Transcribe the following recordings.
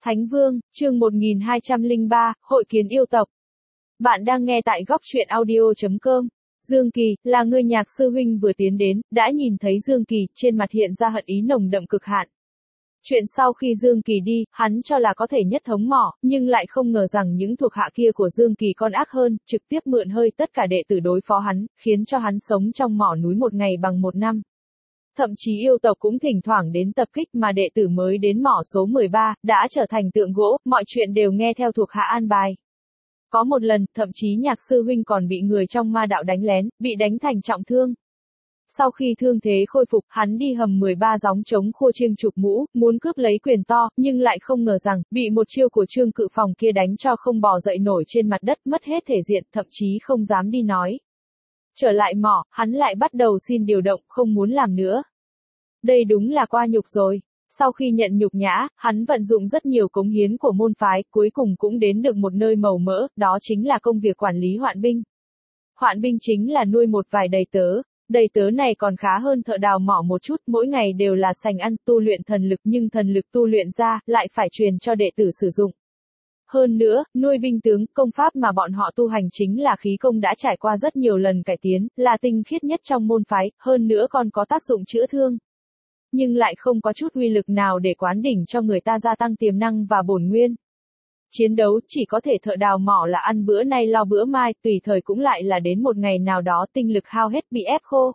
Thánh Vương, chương 1203, Hội kiến yêu tộc. Bạn đang nghe tại góc truyện audio.com. Dương Kỳ, là người nhạc sư huynh vừa tiến đến, đã nhìn thấy Dương Kỳ, trên mặt hiện ra hận ý nồng đậm cực hạn. Chuyện sau khi Dương Kỳ đi, hắn cho là có thể nhất thống mỏ, nhưng lại không ngờ rằng những thuộc hạ kia của Dương Kỳ còn ác hơn, trực tiếp mượn hơi tất cả đệ tử đối phó hắn, khiến cho hắn sống trong mỏ núi một ngày bằng một năm. Thậm chí yêu tộc cũng thỉnh thoảng đến tập kích mà đệ tử mới đến mỏ số 13, đã trở thành tượng gỗ, mọi chuyện đều nghe theo thuộc hạ an bài. Có một lần, thậm chí nhạc sư huynh còn bị người trong ma đạo đánh lén, bị đánh thành trọng thương. Sau khi thương thế khôi phục, hắn đi hầm 13 gióng trống khua chiêng chụp mũ, muốn cướp lấy quyền to, nhưng lại không ngờ rằng, bị một chiêu của Trương Cự Phòng kia đánh cho không bò dậy nổi trên mặt đất, mất hết thể diện, thậm chí không dám đi nói. Trở lại mỏ, hắn lại bắt đầu xin điều động, không muốn làm nữa. Đây đúng là qua nhục rồi. Sau khi nhận nhục nhã, hắn vận dụng rất nhiều cống hiến của môn phái, cuối cùng cũng đến được một nơi màu mỡ, đó chính là công việc quản lý hoạn binh. Hoạn binh chính là nuôi một vài đầy tớ này còn khá hơn thợ đào mỏ một chút, mỗi ngày đều là sành ăn, tu luyện thần lực nhưng thần lực tu luyện ra, lại phải truyền cho đệ tử sử dụng. Hơn nữa, nuôi binh tướng, công pháp mà bọn họ tu hành chính là khí công đã trải qua rất nhiều lần cải tiến, là tinh khiết nhất trong môn phái, hơn nữa còn có tác dụng chữa thương. Nhưng lại không có chút uy lực nào để quán đỉnh cho người ta gia tăng tiềm năng và bổn nguyên. Chiến đấu chỉ có thể thợ đào mỏ là ăn bữa nay lo bữa mai, tùy thời cũng lại là đến một ngày nào đó tinh lực hao hết bị ép khô.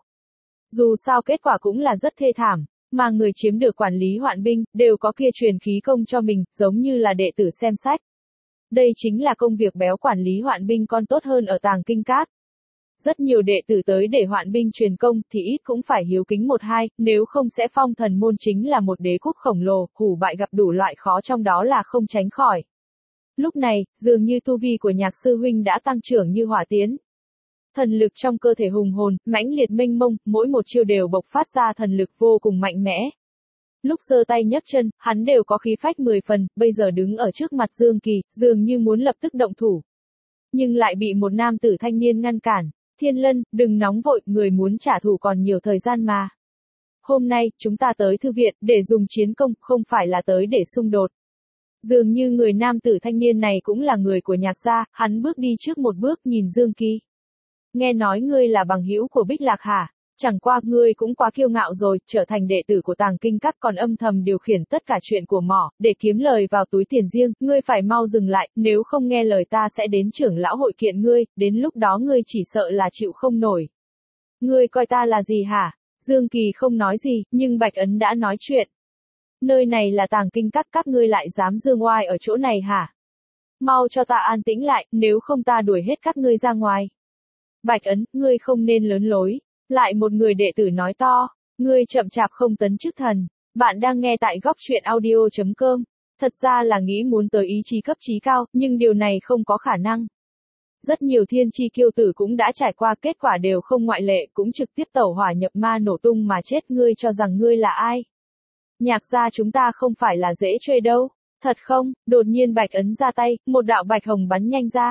Dù sao kết quả cũng là rất thê thảm, mà người chiếm được quản lý hoạn binh, đều có kia truyền khí công cho mình, giống như là đệ tử xem sách. Đây chính là công việc béo quản lý hoạn binh còn tốt hơn ở tàng kinh các. Rất nhiều đệ tử tới để hoạn binh truyền công thì ít cũng phải hiếu kính một hai, nếu không sẽ phong thần môn chính là một đế quốc khổng lồ, hủ bại gặp đủ loại khó trong đó là không tránh khỏi. Lúc này, dường như tu vi của nhạc sư huynh đã tăng trưởng như hỏa tiến. Thần lực trong cơ thể hùng hồn, mãnh liệt mênh mông, mỗi một chiêu đều bộc phát ra thần lực vô cùng mạnh mẽ. Lúc giơ tay nhấc chân, hắn đều có khí phách 10 phần, bây giờ đứng ở trước mặt Dương Kỳ, dường như muốn lập tức động thủ. Nhưng lại bị một nam tử thanh niên ngăn cản. Thiên Lân, đừng nóng vội, người muốn trả thù còn nhiều thời gian mà. Hôm nay, chúng ta tới thư viện, để dùng chiến công, không phải là tới để xung đột. Dường như người nam tử thanh niên này cũng là người của nhạc gia, hắn bước đi trước một bước nhìn Dương Kỳ. Nghe nói ngươi là bằng hữu của Bích Lạc hả? Chẳng qua, ngươi cũng quá kiêu ngạo rồi, trở thành đệ tử của tàng kinh các còn âm thầm điều khiển tất cả chuyện của mỏ, để kiếm lời vào túi tiền riêng, ngươi phải mau dừng lại, nếu không nghe lời ta sẽ đến trưởng lão hội kiện ngươi, đến lúc đó ngươi chỉ sợ là chịu không nổi. Ngươi coi ta là gì hả? Dương Kỳ không nói gì, nhưng Bạch Ấn đã nói chuyện. Nơi này là tàng kinh các ngươi lại dám dương oai ở chỗ này hả? Mau cho ta an tĩnh lại, nếu không ta đuổi hết các ngươi ra ngoài. Bạch Ấn, ngươi không nên lớn lối. Lại một người đệ tử nói to, ngươi chậm chạp không tấn chức thần. Bạn đang nghe tại góc truyện audio.com. Thật ra là nghĩ muốn tới ý chí cấp chí cao, nhưng điều này không có khả năng. Rất nhiều thiên chi kiêu tử cũng đã trải qua, kết quả đều không ngoại lệ, cũng trực tiếp tẩu hỏa nhập ma nổ tung mà chết. Ngươi cho rằng ngươi là ai? Nhạc gia chúng ta không phải là dễ chơi đâu. Thật không? Đột nhiên Bạch Ấn ra tay, một đạo bạch hồng bắn nhanh ra.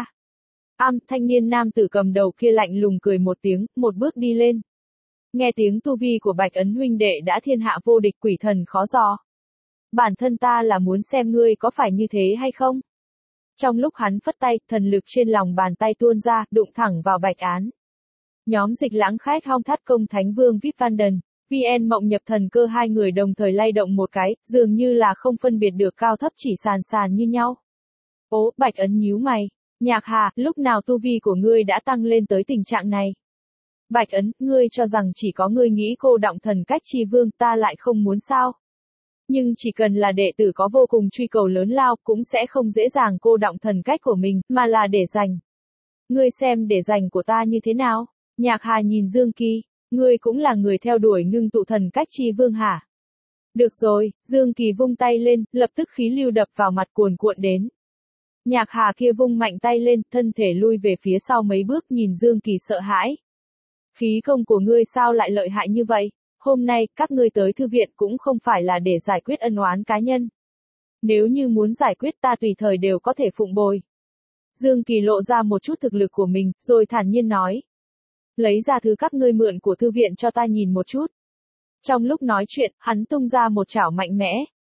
Thanh niên nam tử cầm đầu kia lạnh lùng cười một tiếng, một bước đi lên. Nghe tiếng tu vi của Bạch Ấn huynh đệ đã thiên hạ vô địch, quỷ thần khó dò. Bản thân ta là muốn xem ngươi có phải như thế hay không. Trong lúc hắn phất tay, thần lực trên lòng bàn tay tuôn ra, đụng thẳng vào Bạch Án. Nhóm Dịch Lãng Khách Hong Thắt Công Thánh Vương Vip Van Den, VN Mộng Nhập Thần Cơ, hai người đồng thời lay động một cái, dường như là không phân biệt được cao thấp, chỉ sàn sàn như nhau. Ố, Bạch Ấn nhíu mày. Nhạc Hà, lúc nào tu vi của ngươi đã tăng lên tới tình trạng này? Bạch Ấn, ngươi cho rằng chỉ có ngươi nghĩ cô động thần cách chi vương, ta lại không muốn sao? Nhưng chỉ cần là đệ tử có vô cùng truy cầu lớn lao, cũng sẽ không dễ dàng cô động thần cách của mình, mà là để dành. Ngươi xem để dành của ta như thế nào? Nhạc Hà nhìn Dương Kỳ, ngươi cũng là người theo đuổi ngưng tụ thần cách chi vương hả? Được rồi, Dương Kỳ vung tay lên, lập tức khí lưu đập vào mặt cuồn cuộn đến. Nhạc Hà kia vung mạnh tay lên, thân thể lui về phía sau mấy bước, nhìn Dương Kỳ sợ hãi. Khí công của ngươi sao lại lợi hại như vậy? Hôm nay, các ngươi tới thư viện cũng không phải là để giải quyết ân oán cá nhân. Nếu như muốn giải quyết ta tùy thời đều có thể phụng bồi. Dương Kỳ lộ ra một chút thực lực của mình, rồi thản nhiên nói. Lấy ra thứ các ngươi mượn của thư viện cho ta nhìn một chút. Trong lúc nói chuyện, hắn tung ra một chảo mạnh mẽ.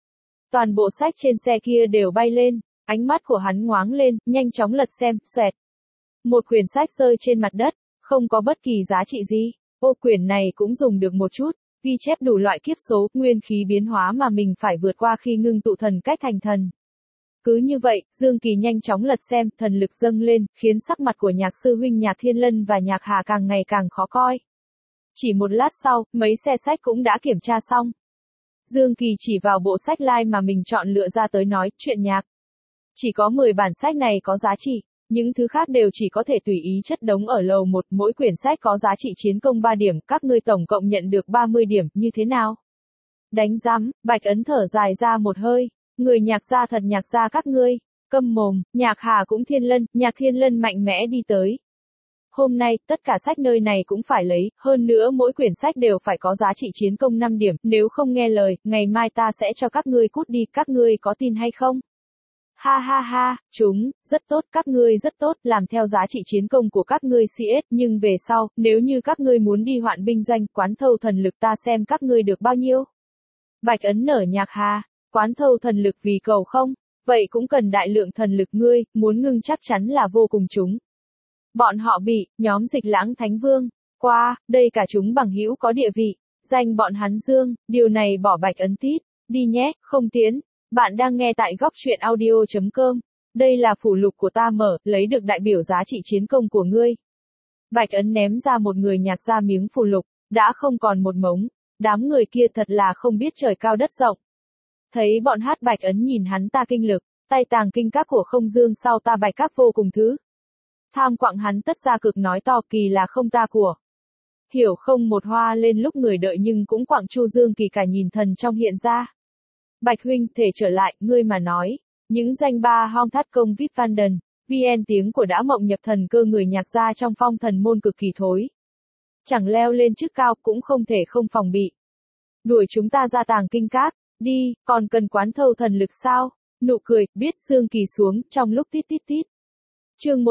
Toàn bộ sách trên xe kia đều bay lên, ánh mắt của hắn ngoáng lên, nhanh chóng lật xem, xoẹt. Một quyển sách rơi trên mặt đất, không có bất kỳ giá trị gì. Ô, quyển này cũng dùng được một chút, ghi chép đủ loại kiếp số, nguyên khí biến hóa mà mình phải vượt qua khi ngưng tụ thần cách thành thần. Cứ như vậy, Dương Kỳ nhanh chóng lật xem, thần lực dâng lên, khiến sắc mặt của Nhạc sư huynh Nhạc Thiên Lân và Nhạc Hà càng ngày càng khó coi. Chỉ một lát sau, mấy xe sách cũng đã kiểm tra xong. Dương Kỳ chỉ vào bộ sách lai mà mình chọn lựa ra tới nói, chuyện nhạc. Chỉ có 10 bản sách này có giá trị, những thứ khác đều chỉ có thể tùy ý chất đống ở lầu 1, mỗi quyển sách có giá trị chiến công 3 điểm, các ngươi tổng cộng nhận được 30 điểm, như thế nào? Đánh rắm, Bạch Ấn thở dài ra một hơi, người Nhạc gia thật Nhạc gia các ngươi, câm mồm, Nhạc Hà cũng Nhạc Thiên Lân mạnh mẽ đi tới. Hôm nay, tất cả sách nơi này cũng phải lấy, hơn nữa mỗi quyển sách đều phải có giá trị chiến công 5 điểm, nếu không nghe lời, ngày mai ta sẽ cho các ngươi cút đi, các ngươi có tin hay không? Ha ha ha, rất tốt, các ngươi rất tốt, làm theo giá trị chiến công của các ngươi CS, nhưng về sau, nếu như các ngươi muốn đi hoạn binh doanh, quán thâu thần lực ta xem các ngươi được bao nhiêu. Bạch Ấn nở Nhạc Hà, quán thâu thần lực vì cầu không, vậy cũng cần đại lượng thần lực ngươi, muốn ngưng chắc chắn là vô cùng chúng. Bọn họ bị, nhóm Dịch Lãng Thánh Vương, qua, đây cả chúng bằng hữu có địa vị, danh bọn hắn Dương, điều này bỏ Bạch Ấn tít, đi nhé, không tiến. Bạn đang nghe tại góc truyện audio.com. Đây là phụ lục của ta mở, lấy được đại biểu giá trị chiến công của ngươi. Bạch Ấn ném ra một người Nhạc ra miếng phụ lục, đã không còn một mống. Đám người kia thật là không biết trời cao đất rộng. Thấy bọn hát Bạch Ấn nhìn hắn ta kinh lực, tay tàng kinh các của không dương sau ta bạch các vô cùng thứ. Tham quặng hắn tất ra cực nói to kỳ là không ta của. Hiểu không một hoa lên lúc người đợi nhưng cũng quặng Chu Dương Kỳ cả nhìn thần trong hiện ra. Bạch huynh, thể trở lại, ngươi mà nói. Những doanh ba hong thắt công vip Vanden, VN tiếng của đã mộng nhập thần cơ người Nhạc gia trong phong thần môn cực kỳ thối. Chẳng leo lên chức cao cũng không thể không phòng bị. Đuổi chúng ta ra tàng kinh các, đi, còn cần quán thâu thần lực sao? Nụ cười, biết Dương Kỳ xuống, trong lúc tít tít tít. Chương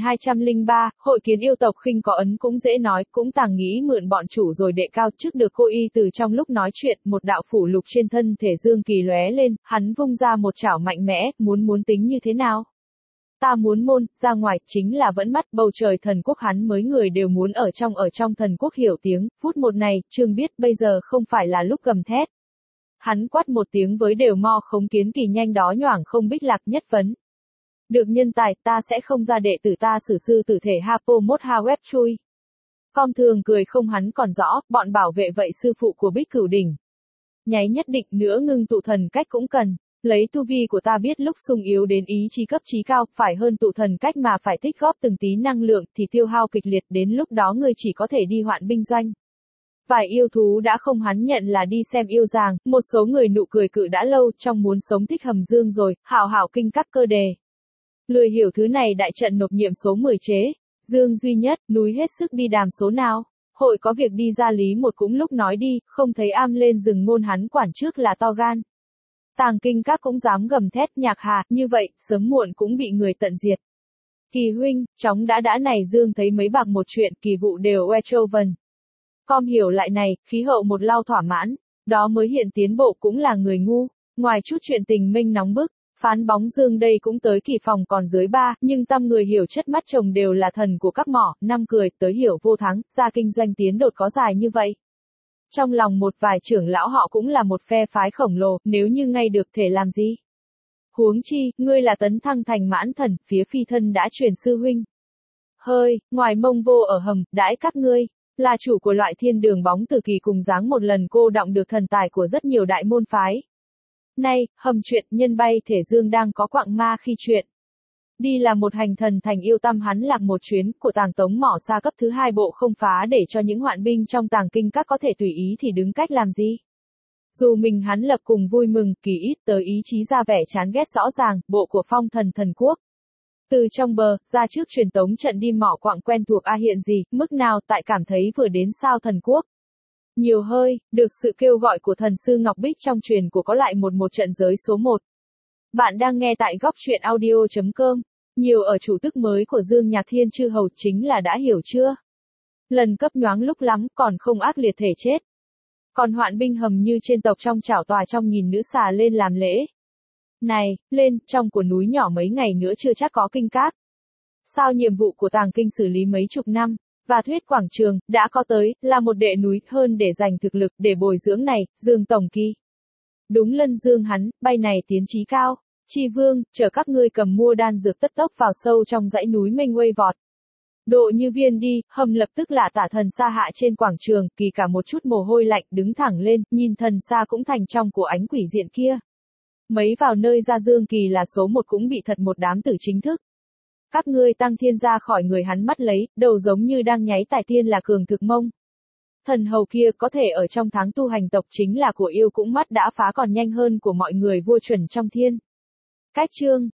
1203, hội kiến yêu tộc khinh có ấn cũng dễ nói, cũng tàng nghĩ mượn bọn chủ rồi đệ cao trước được cô y từ trong lúc nói chuyện, một đạo phủ lục trên thân thể Dương Kỳ lóe lên, hắn vung ra một chảo mạnh mẽ, muốn tính như thế nào? Ta muốn môn, ra ngoài, chính là vẫn mắt bầu trời thần quốc hắn mới người đều muốn ở trong thần quốc hiểu tiếng, phút một này, Trương biết bây giờ không phải là lúc gầm thét. Hắn quát một tiếng với đều mo khống kiến kỳ nhanh đó nhoảng không bích lạc nhất vấn. Được nhân tài, ta sẽ không ra đệ tử ta sử sư tử thể Hapo Mốt Ha Web chui. Com thường cười không hắn còn rõ, bọn bảo vệ vậy sư phụ của Bích Cửu Đỉnh. Nháy nhất định nữa ngưng tụ thần cách cũng cần. Lấy tu vi của ta biết lúc sung yếu đến ý chí cấp trí cao, phải hơn tụ thần cách mà phải tích góp từng tí năng lượng thì tiêu hao kịch liệt đến lúc đó ngươi chỉ có thể đi hoạn binh doanh. Vài yêu thú đã không hắn nhận là đi xem yêu giàng, một số người nụ cười cự đã lâu trong muốn sống thích hầm dương rồi, hảo kinh các cơ đề. Lười hiểu thứ này đại trận nộp nhiệm số 10 chế. Dương duy nhất, núi hết sức đi đàm số nào. Hội có việc đi ra lý một cũng lúc nói đi, không thấy am lên rừng ngôn hắn quản trước là to gan. Tàng kinh các cũng dám gầm thét Nhạc Hà, như vậy, sớm muộn cũng bị người tận diệt. Kỳ huynh, chóng đã này Dương thấy mấy bạc một chuyện, kỳ vụ đều Wetroven. Com hiểu lại này, khí hậu một lau thỏa mãn, đó mới hiện tiến bộ cũng là người ngu, ngoài chút chuyện tình minh nóng bức. Phán bóng Dương đây cũng tới kỳ phòng còn dưới 3, nhưng tâm người hiểu chất mắt chồng đều là thần của các mỏ, năm cười, tới hiểu vô thắng, ra kinh doanh tiến đột có dài như vậy. Trong lòng một vài trưởng lão họ cũng là một phe phái khổng lồ, nếu như ngay được thể làm gì? Huống chi, ngươi là tấn thăng thành mãn thần, phía phi thân đã truyền sư huynh. Hơi, ngoài mông vô ở hầm, đãi các ngươi, là chủ của loại thiên đường bóng từ kỳ cùng dáng một lần cô đọng được thần tài của rất nhiều đại môn phái. Nay, hầm chuyện, nhân bay thể Dương đang có quạng ma khi chuyện. Đi là một hành thần thành yêu tâm hắn lạc một chuyến, của tàng tống mỏ xa cấp thứ 2 bộ không phá để cho những hoạn binh trong tàng kinh các có thể tùy ý thì đứng cách làm gì. Dù mình hắn lập cùng vui mừng, kỳ ít tới ý chí ra vẻ chán ghét rõ ràng, bộ của phong thần thần quốc. Từ trong bờ, ra trước truyền tống trận đi mỏ quạng quen thuộc hiện gì, mức nào tại cảm thấy vừa đến sao thần quốc. Nhiều hơi, được sự kêu gọi của thần sư Ngọc Bích trong truyền của có lại một trận giới số 1. Bạn đang nghe tại góc truyện audio.com. Nhiều ở chủ tức mới của Dương Nhạc Thiên chư hầu chính là đã hiểu chưa? Lần cấp nhoáng lúc lắm còn không ác liệt thể chết. Còn hoạn binh hầm như trên tộc trong chảo tòa trong nhìn nữ xà lên làm lễ. Này, lên, trong của núi nhỏ mấy ngày nữa chưa chắc có kinh cát. Sao nhiệm vụ của tàng kinh xử lý mấy chục năm, và thuyết quảng trường, đã có tới, là một đệ núi, hơn để dành thực lực, để bồi dưỡng này, Dương Tổng Kỳ. Đúng lân dương hắn, bay này tiến chí cao. Chi vương, chờ các ngươi cầm mua đan dược tất tốc vào sâu trong dãy núi mênh uây vọt. Độ như viên đi, Hầm lập tức là tả thần xa hạ trên quảng trường, Kỳ cả một chút mồ hôi lạnh, đứng thẳng lên, nhìn thần xa cũng thành trong của ánh quỷ diện kia. Mấy vào nơi ra Dương Kỳ là số một cũng bị thật một đám tử chính thức. Các ngươi tăng thiên ra khỏi người hắn mắt lấy, đầu giống như đang nháy tài tiên là cường thực mông. Thần hầu kia có thể ở trong tháng tu hành tộc chính là của yêu cũng mắt đã phá còn nhanh hơn của mọi người vua chuẩn trong thiên. Cách chương